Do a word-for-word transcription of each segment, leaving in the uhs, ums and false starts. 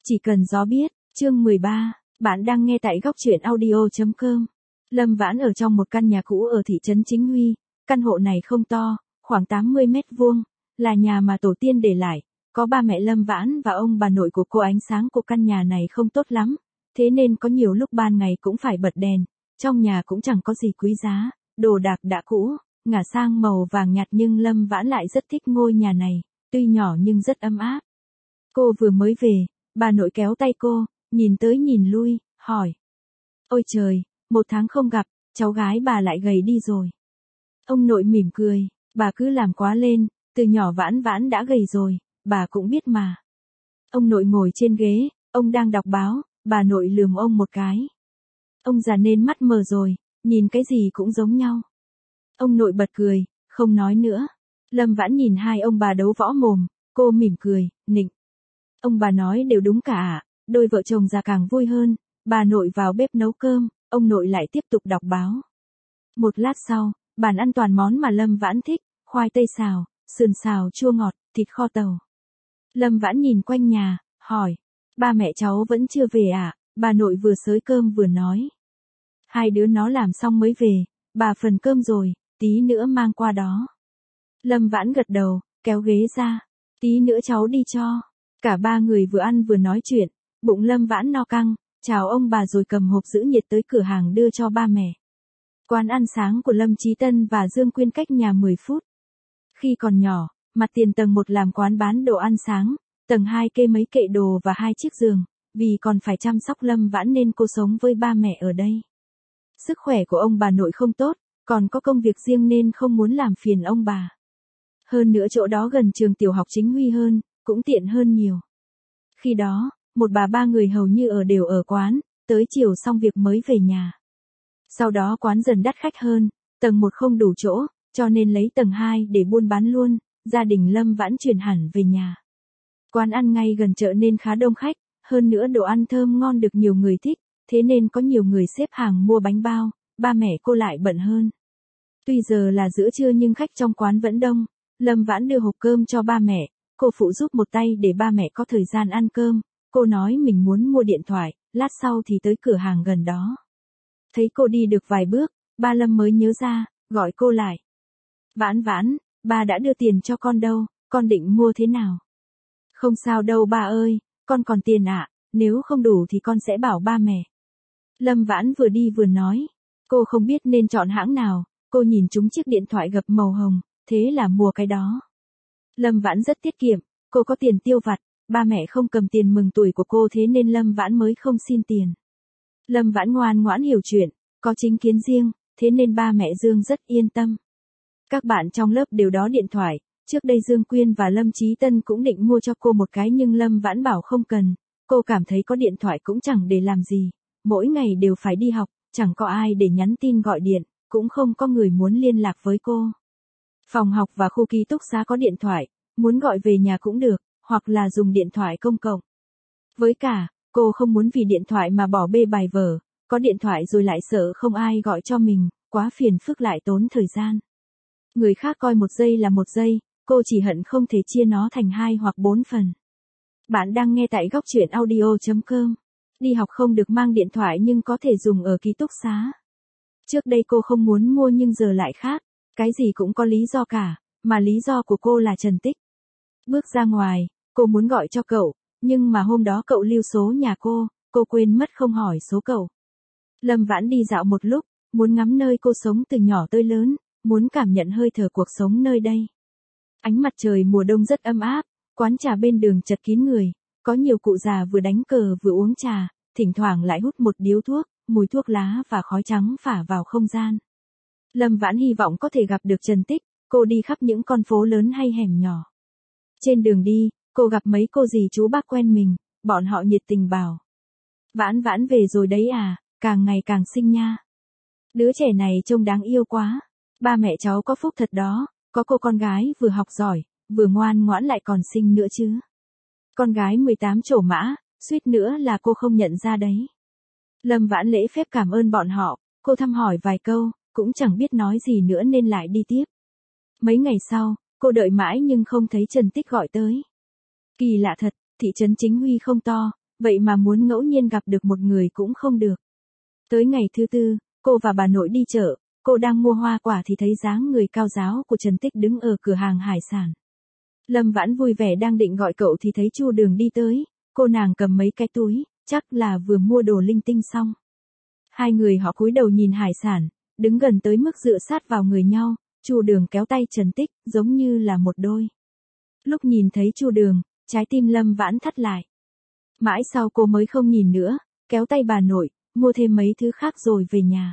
Chỉ cần gió biết, chương mười ba, bạn đang nghe tại góc truyện audio chấm com. Lâm Vãn ở trong một căn nhà cũ ở thị trấn Chính Huy, căn hộ này không to, khoảng tám mươi mét vuông, là nhà mà tổ tiên để lại, có ba mẹ Lâm Vãn và ông bà nội của cô. Ánh sáng của căn nhà này không tốt lắm, thế nên có nhiều lúc ban ngày cũng phải bật đèn, trong nhà cũng chẳng có gì quý giá, đồ đạc đã cũ, ngả sang màu vàng nhạt, nhưng Lâm Vãn lại rất thích ngôi nhà này, tuy nhỏ nhưng rất ấm áp. Cô vừa mới về, bà nội kéo tay cô, nhìn tới nhìn lui, hỏi. Ôi trời, một tháng không gặp, cháu gái bà lại gầy đi rồi. Ông nội mỉm cười, bà cứ làm quá lên, từ nhỏ Vãn Vãn đã gầy rồi, bà cũng biết mà. Ông nội ngồi trên ghế, ông đang đọc báo, bà nội lườm ông một cái. Ông già nên mắt mờ rồi, nhìn cái gì cũng giống nhau. Ông nội bật cười, không nói nữa. Lâm Vãn nhìn hai ông bà đấu võ mồm, cô mỉm cười, nịnh. Ông bà nói đều đúng cả, đôi vợ chồng già càng vui hơn. Bà nội vào bếp nấu cơm, ông nội lại tiếp tục đọc báo. Một lát sau, bàn ăn toàn món mà Lâm Vãn thích, khoai tây xào, sườn xào chua ngọt, thịt kho tàu. Lâm Vãn nhìn quanh nhà, hỏi, ba mẹ cháu vẫn chưa về à? Bà nội vừa xới cơm vừa nói. Hai đứa nó làm xong mới về, bà phần cơm rồi, tí nữa mang qua đó. Lâm Vãn gật đầu, kéo ghế ra, tí nữa cháu đi cho. Cả ba người vừa ăn vừa nói chuyện, bụng Lâm Vãn no căng, chào ông bà rồi cầm hộp giữ nhiệt tới cửa hàng đưa cho ba mẹ. Quán ăn sáng của Lâm Chí Tân và Dương Quyên cách nhà mười phút. Khi còn nhỏ, mặt tiền tầng một làm quán bán đồ ăn sáng, tầng hai kê mấy kệ đồ và hai chiếc giường, vì còn phải chăm sóc Lâm Vãn nên cô sống với ba mẹ ở đây. Sức khỏe của ông bà nội không tốt, còn có công việc riêng nên không muốn làm phiền ông bà. Hơn nữa chỗ đó gần trường tiểu học Chính Huy hơn, cũng tiện hơn nhiều. Khi đó, một bà ba người hầu như ở đều ở quán, tới chiều xong việc mới về nhà. Sau đó quán dần đắt khách hơn, tầng một không đủ chỗ, cho nên lấy tầng hai để buôn bán luôn, gia đình Lâm Vãn chuyển hẳn về nhà. Quán ăn ngay gần chợ nên khá đông khách, hơn nữa đồ ăn thơm ngon được nhiều người thích, thế nên có nhiều người xếp hàng mua bánh bao, ba mẹ cô lại bận hơn. Tuy giờ là giữa trưa nhưng khách trong quán vẫn đông, Lâm Vãn đưa hộp cơm cho ba mẹ, cô phụ giúp một tay để ba mẹ có thời gian ăn cơm. Cô nói mình muốn mua điện thoại, lát sau thì tới cửa hàng gần đó. Thấy cô đi được vài bước, ba Lâm mới nhớ ra, gọi cô lại. Vãn Vãn, ba đã đưa tiền cho con đâu, con định mua thế nào? Không sao đâu ba ơi, con còn tiền ạ, nếu không đủ thì con sẽ bảo ba mẹ. Lâm Vãn vừa đi vừa nói, cô không biết nên chọn hãng nào, cô nhìn trúng chiếc điện thoại gập màu hồng, thế là mua cái đó. Lâm Vãn rất tiết kiệm, cô có tiền tiêu vặt. Ba mẹ không cầm tiền mừng tuổi của cô thế nên Lâm Vãn mới không xin tiền. Lâm Vãn ngoan ngoãn hiểu chuyện, có chính kiến riêng, thế nên ba mẹ Dương rất yên tâm. Các bạn trong lớp đều đó điện thoại, trước đây Dương Quyên và Lâm Chí Tân cũng định mua cho cô một cái nhưng Lâm Vãn bảo không cần, cô cảm thấy có điện thoại cũng chẳng để làm gì, mỗi ngày đều phải đi học, chẳng có ai để nhắn tin gọi điện, cũng không có người muốn liên lạc với cô. Phòng học và khu ký túc xá có điện thoại, muốn gọi về nhà cũng được, hoặc là dùng điện thoại công cộng. Với cả, cô không muốn vì điện thoại mà bỏ bê bài vở, có điện thoại rồi lại sợ không ai gọi cho mình, quá phiền phức lại tốn thời gian. Người khác coi một giây là một giây, cô chỉ hận không thể chia nó thành hai hoặc bốn phần. Bạn đang nghe tại góc truyện audio chấm com. Đi học không được mang điện thoại nhưng có thể dùng ở ký túc xá. Trước đây cô không muốn mua nhưng giờ lại khác, cái gì cũng có lý do cả, mà lý do của cô là Trần Tích. Bước ra ngoài, cô muốn gọi cho cậu, nhưng mà hôm đó cậu lưu số nhà cô, cô quên mất không hỏi số cậu. Lâm Vãn đi dạo một lúc, muốn ngắm nơi cô sống từ nhỏ tới lớn, muốn cảm nhận hơi thở cuộc sống nơi đây. Ánh mặt trời mùa đông rất ấm áp, quán trà bên đường chật kín người, có nhiều cụ già vừa đánh cờ vừa uống trà, thỉnh thoảng lại hút một điếu thuốc, mùi thuốc lá và khói trắng phả vào không gian. Lâm Vãn hy vọng có thể gặp được Trần Tích, cô đi khắp những con phố lớn hay hẻm nhỏ. Trên đường đi, cô gặp mấy cô dì chú bác quen mình, bọn họ nhiệt tình bảo. Vãn Vãn về rồi đấy à, càng ngày càng xinh nha. Đứa trẻ này trông đáng yêu quá, ba mẹ cháu có phúc thật đó, có cô con gái vừa học giỏi, vừa ngoan ngoãn lại còn xinh nữa chứ. Con gái mười tám trổ mã, suýt nữa là cô không nhận ra đấy. Lâm Vãn lễ phép cảm ơn bọn họ, cô thăm hỏi vài câu, cũng chẳng biết nói gì nữa nên lại đi tiếp. Mấy ngày sau, cô đợi mãi nhưng không thấy Trần Tích gọi tới. Kỳ lạ thật, thị trấn Chính Huy không to, vậy mà muốn ngẫu nhiên gặp được một người cũng không được. Tới ngày thứ tư, cô và bà nội đi chợ, cô đang mua hoa quả thì thấy dáng người cao ráo của Trần Tích đứng ở cửa hàng hải sản. Lâm Vãn vui vẻ đang định gọi cậu thì thấy Chu Đường đi tới, cô nàng cầm mấy cái túi, chắc là vừa mua đồ linh tinh xong. Hai người họ cúi đầu nhìn hải sản, đứng gần tới mức dựa sát vào người nhau, Chu Đường kéo tay Trần Tích, giống như là một đôi. Lúc nhìn thấy Chu Đường, trái tim Lâm Vãn thắt lại. Mãi sau cô mới không nhìn nữa, kéo tay bà nội, mua thêm mấy thứ khác rồi về nhà.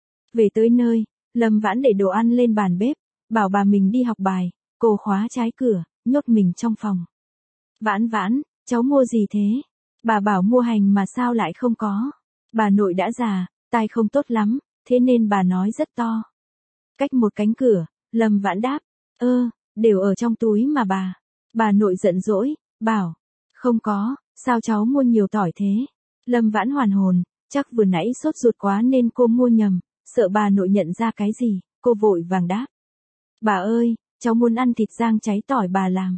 Về tới nơi, Lâm Vãn để đồ ăn lên bàn bếp, bảo bà mình đi học bài, cô khóa trái cửa, nhốt mình trong phòng. Vãn Vãn, cháu mua gì thế? Bà bảo mua hành mà sao lại không có? Bà nội đã già, tai không tốt lắm, thế nên bà nói rất to. Cách một cánh cửa, Lâm Vãn đáp, ơ, đều ở trong túi mà bà. Bà nội giận dỗi, bảo, không có, sao cháu mua nhiều tỏi thế? Lâm Vãn hoàn hồn, chắc vừa nãy sốt ruột quá nên cô mua nhầm, sợ bà nội nhận ra cái gì, cô vội vàng đáp. Bà ơi, cháu muốn ăn thịt rang cháy tỏi bà làm.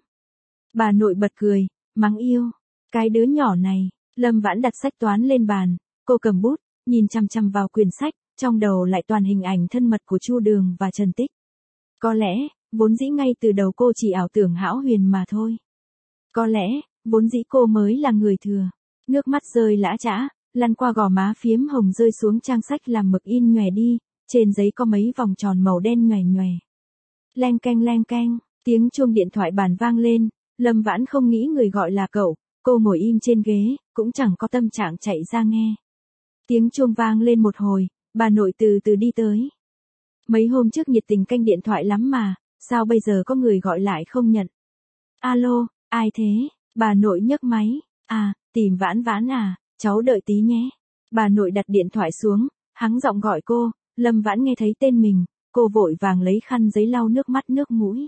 Bà nội bật cười, mắng yêu, cái đứa nhỏ này. Lâm Vãn đặt sách toán lên bàn, cô cầm bút, nhìn chằm chằm vào quyển sách, trong đầu lại toàn hình ảnh thân mật của Chu Đường và Trần Tích. Có lẽ, vốn dĩ ngay từ đầu cô chỉ ảo tưởng hão huyền mà thôi. Có lẽ, vốn dĩ cô mới là người thừa. Nước mắt rơi lã chã, lăn qua gò má phiếm hồng rơi xuống trang sách làm mực in nhòe đi, trên giấy có mấy vòng tròn màu đen nhòe nhòe. Leng keng leng keng, tiếng chuông điện thoại bàn vang lên, Lâm Vãn không nghĩ người gọi là cậu, cô ngồi im trên ghế, cũng chẳng có tâm trạng chạy ra nghe. Tiếng chuông vang lên một hồi, bà nội từ từ đi tới. Mấy hôm trước nhiệt tình canh điện thoại lắm mà, sao bây giờ có người gọi lại không nhận? Alo, ai thế? Bà nội nhấc máy, à, tìm Vãn Vãn à, cháu đợi tí nhé. Bà nội đặt điện thoại xuống, hắng giọng gọi cô, Lâm Vãn nghe thấy tên mình, cô vội vàng lấy khăn giấy lau nước mắt nước mũi.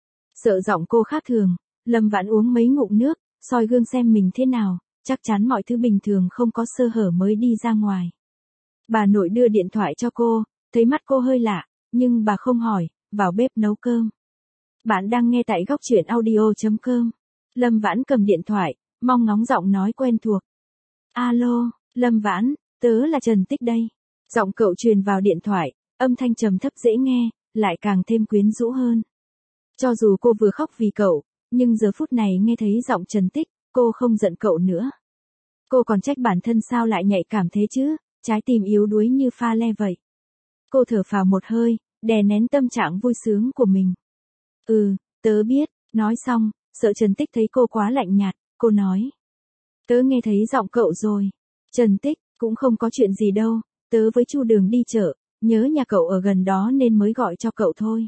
Sợ giọng cô khác thường, Lâm Vãn uống mấy ngụm nước, soi gương xem mình thế nào, chắc chắn mọi thứ bình thường không có sơ hở mới đi ra ngoài. Bà nội đưa điện thoại cho cô, thấy mắt cô hơi lạ, nhưng bà không hỏi, vào bếp nấu cơm. Bạn đang nghe tại góc truyện audio chấm com. Lâm Vãn cầm điện thoại, mong ngóng giọng nói quen thuộc. Alo, Lâm Vãn, tớ là Trần Tích đây. Giọng cậu truyền vào điện thoại, âm thanh trầm thấp dễ nghe, lại càng thêm quyến rũ hơn. Cho dù cô vừa khóc vì cậu, nhưng giờ phút này nghe thấy giọng Trần Tích, cô không giận cậu nữa. Cô còn trách bản thân sao lại nhạy cảm thế chứ, trái tim yếu đuối như pha le vậy. Cô thở phào một hơi, đè nén tâm trạng vui sướng của mình. Ừ, tớ biết, nói xong, sợ Trần Tích thấy cô quá lạnh nhạt, cô nói. Tớ nghe thấy giọng cậu rồi. Trần Tích, cũng không có chuyện gì đâu, tớ với Chu Đường đi chợ, nhớ nhà cậu ở gần đó nên mới gọi cho cậu thôi.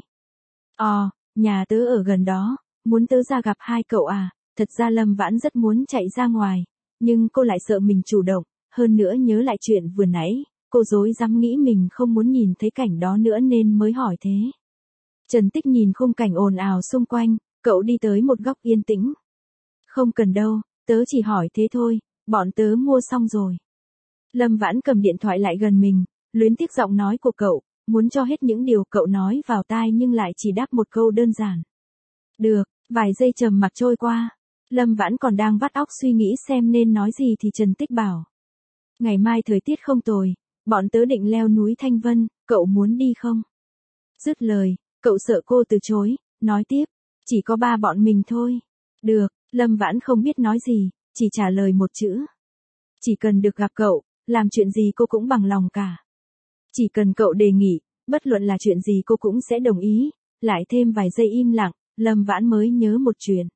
Ờ, nhà tớ ở gần đó, muốn tớ ra gặp hai cậu à, thật ra Lâm Vãn rất muốn chạy ra ngoài, nhưng cô lại sợ mình chủ động, hơn nữa nhớ lại chuyện vừa nãy, cô dối dám nghĩ mình không muốn nhìn thấy cảnh đó nữa nên mới hỏi thế. Trần Tích nhìn khung cảnh ồn ào xung quanh, cậu đi tới một góc yên tĩnh. Không cần đâu, tớ chỉ hỏi thế thôi, bọn tớ mua xong rồi. Lâm Vãn cầm điện thoại lại gần mình, luyến tiếc giọng nói của cậu, muốn cho hết những điều cậu nói vào tai nhưng lại chỉ đáp một câu đơn giản. Được, vài giây trầm mặc trôi qua. Lâm Vãn còn đang vắt óc suy nghĩ xem nên nói gì thì Trần Tích bảo. Ngày mai thời tiết không tồi, bọn tớ định leo núi Thanh Vân, cậu muốn đi không? Dứt lời, cậu sợ cô từ chối, nói tiếp, chỉ có ba bọn mình thôi. Được, Lâm Vãn không biết nói gì, chỉ trả lời một chữ. Chỉ cần được gặp cậu, làm chuyện gì cô cũng bằng lòng cả. Chỉ cần cậu đề nghị, bất luận là chuyện gì cô cũng sẽ đồng ý. Lại thêm vài giây im lặng, Lâm Vãn mới nhớ một chuyện.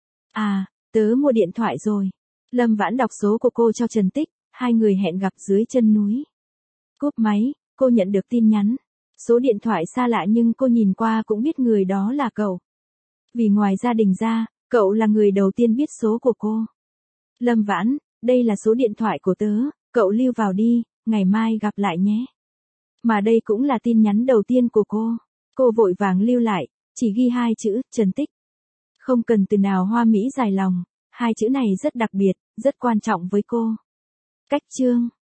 À, tớ mua điện thoại rồi. Lâm Vãn đọc số của cô cho Trần Tích, hai người hẹn gặp dưới chân núi. Cúp máy, cô nhận được tin nhắn. Số điện thoại xa lạ nhưng cô nhìn qua cũng biết người đó là cậu. Vì ngoài gia đình ra, cậu là người đầu tiên biết số của cô. Lâm Vãn, đây là số điện thoại của tớ, cậu lưu vào đi, ngày mai gặp lại nhé. Mà đây cũng là tin nhắn đầu tiên của cô. Cô vội vàng lưu lại, chỉ ghi hai chữ, Trần Tích. Không cần từ nào hoa mỹ dài lòng, hai chữ này rất đặc biệt, rất quan trọng với cô. Cách chương